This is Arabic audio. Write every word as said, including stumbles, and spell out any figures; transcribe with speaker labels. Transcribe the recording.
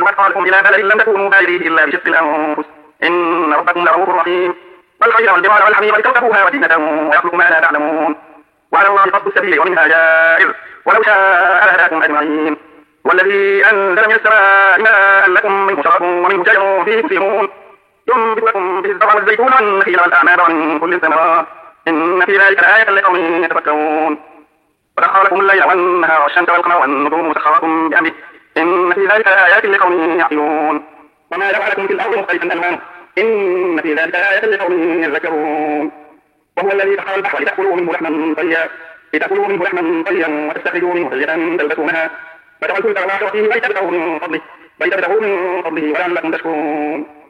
Speaker 1: أثقالكم إلى بلد لم تكونوا بالغيه إلا بشق الأنفس إن ربكم لرؤوف رحيم والخيل والبغال والحمير لتركبوها وزينة ويخلق ما لا تعلمون وعلى الله قصد السبيل ومنها جائر ولو شاء لهداكم أجمعين والذي أنزل من السماء ماء لكم منه شراب ومنه شجر فيه تسيرون ينبت لكم به الزرع والزيتون والنخيل والأعناب ومن كل الثمرات إن في ذلك لآية لقوم يتفكرون وسخر لكم الليل والنهار والشمس والقمر والنجوم مسخرات بأمره إن في ذلك لآيات لقوم يعقلون وما جعل لكم في الأرض مختلفا ألوانه إن في ذلك لآية لقوم يذكرون وهو الذي سخر البحر لتأكلوا منه لحما طريا لتأكلوا منه لحما طريا وتستخرجوا منه حلية تلبسونها فترى الفلك مواخر فيه ليتبتغوا من فضله ليتبتغوا من فضله ولعلكم تشكرون